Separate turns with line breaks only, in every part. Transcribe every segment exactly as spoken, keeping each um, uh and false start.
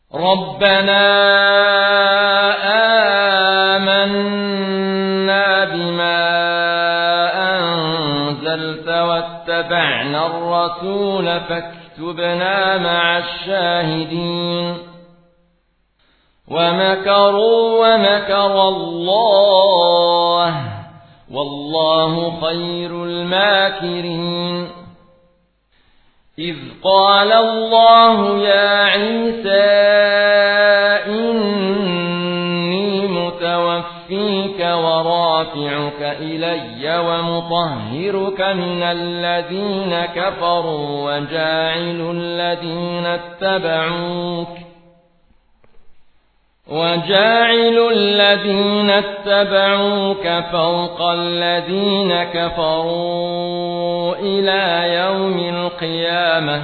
ربنا آمنا بما أنزلت واتبعنا الرسول فاكتبنا مع الشاهدين ومكروا ومكر الله والله خير الماكرين إذ قال الله يا عيسى إني متوفيك ورافعك إلي ومطهرك من الذين كفروا وجاعل الذين اتبعوك وجاعل الذين اتبعوك فوق الذين كفروا إلى يوم القيامة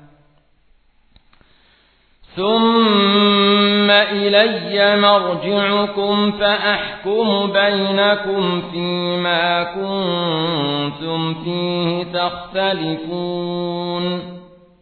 ثم إلي مرجعكم فأحكم بينكم فيما كنتم فيه تختلفون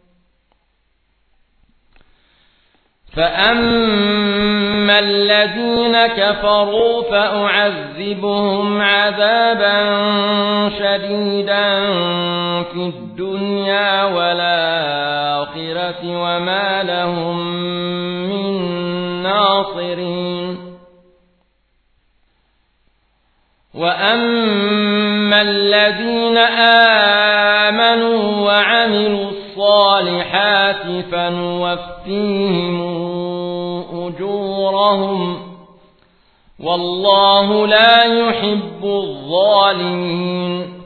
فأما الذين كفروا فأعذبهم عذابا شديدا في الدنيا والآخرة وما لهم من ناصرين وأما الذين آمنوا وعملوا الصالحات فنوفيهم أجورهم والله لا يحب الظالمين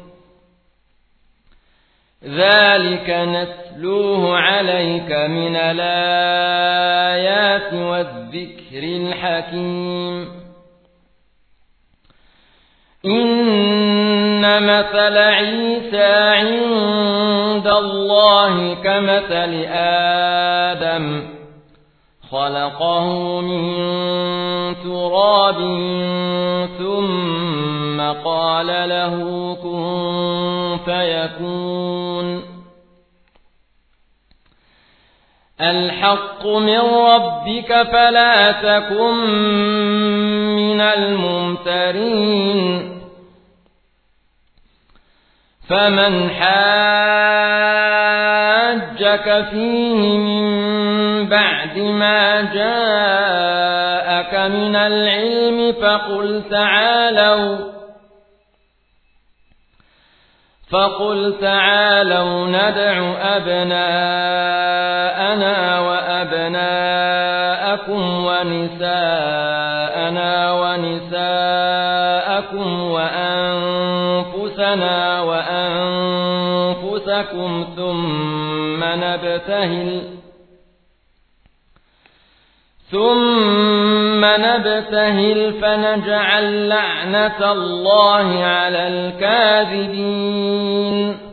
ذلك نتلوه عليك من الآيات والذكر الحكيم إن مثل عيسى عند الله كمثل آدم خلقه من تراب ثم قال له كن فيكون الحق من ربك فلا تكن من الممترين فمن حاجك فيه من بعد ما جاءك من العلم فقل تعالوا فقل تعالوا ندع أبناءنا وأبناءكم ونساءنا ونساءكم وأنفسنا وأنفسكم ثم نبتهل ثم نبتهل فنجعل لعنة الله على الكاذبين